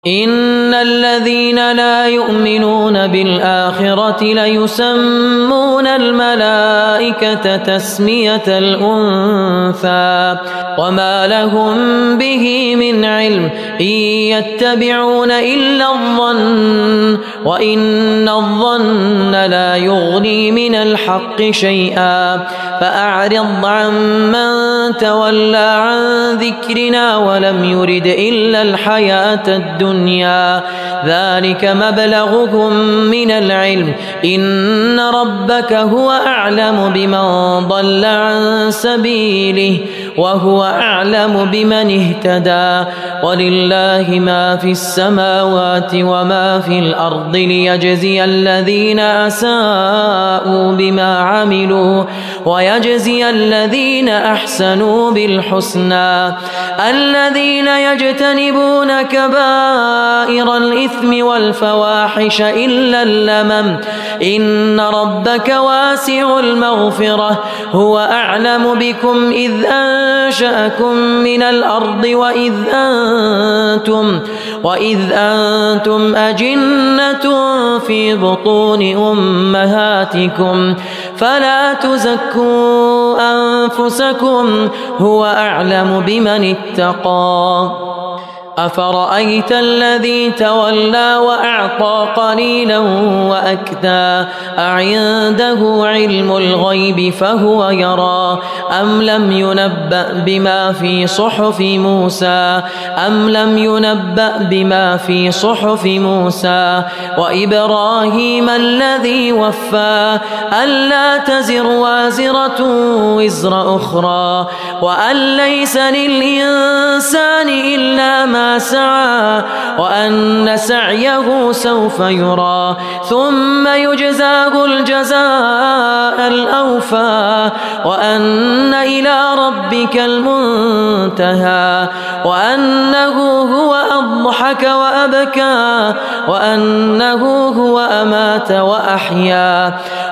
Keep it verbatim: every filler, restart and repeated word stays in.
إن الذين لا يؤمنون بالآخرة ليسمون الملائكة تسمية الأنثى وما لهم به من علم إن يتبعون إلا الظن وإن الظن لا يغني من الحق شيئا فأعرض عمن تولى عن ذكرنا ولم يرد إلا الحياة الدنيا ذلك مبلغهم من العلم إن ربك هو أعلم بمن ضل عن سبيله وهو أعلم بمن اهتدى ولله ما في السماوات وما في الأرض ليجزي الذين أساءوا بما عملوا ويجزي الذين أحسنوا بالحسنى الذين يجتنبون كبائر الإثم والفواحش إلا اللمم إن ربك واسع المغفرة هو أعلم بكم إذ أنشأكم من الأرض وإذ أنتم وإذ أنتم أجنة في بطون أمهاتكم فلا تزكوا أنفسكم هو أعلم بمن اتقى أفرأيت الذي تولى وأعطى قليلا وأكدى أعنده علم الغيب فهو يرى أم لم ينبأ بما في صحف موسى أم لم ينبأ بما في صحف موسى وإبراهيم الذي وفى ألا تزر وازرة وزر أخرى وأن ليس للإنسان إلا ما سعى وأن سعيه سوف يرى ثم يجزاه الجزاء الأوفى وأن إلى ربك المنتهى وأنه هو أضحك وأبكى وأنه هو أمات وأحيا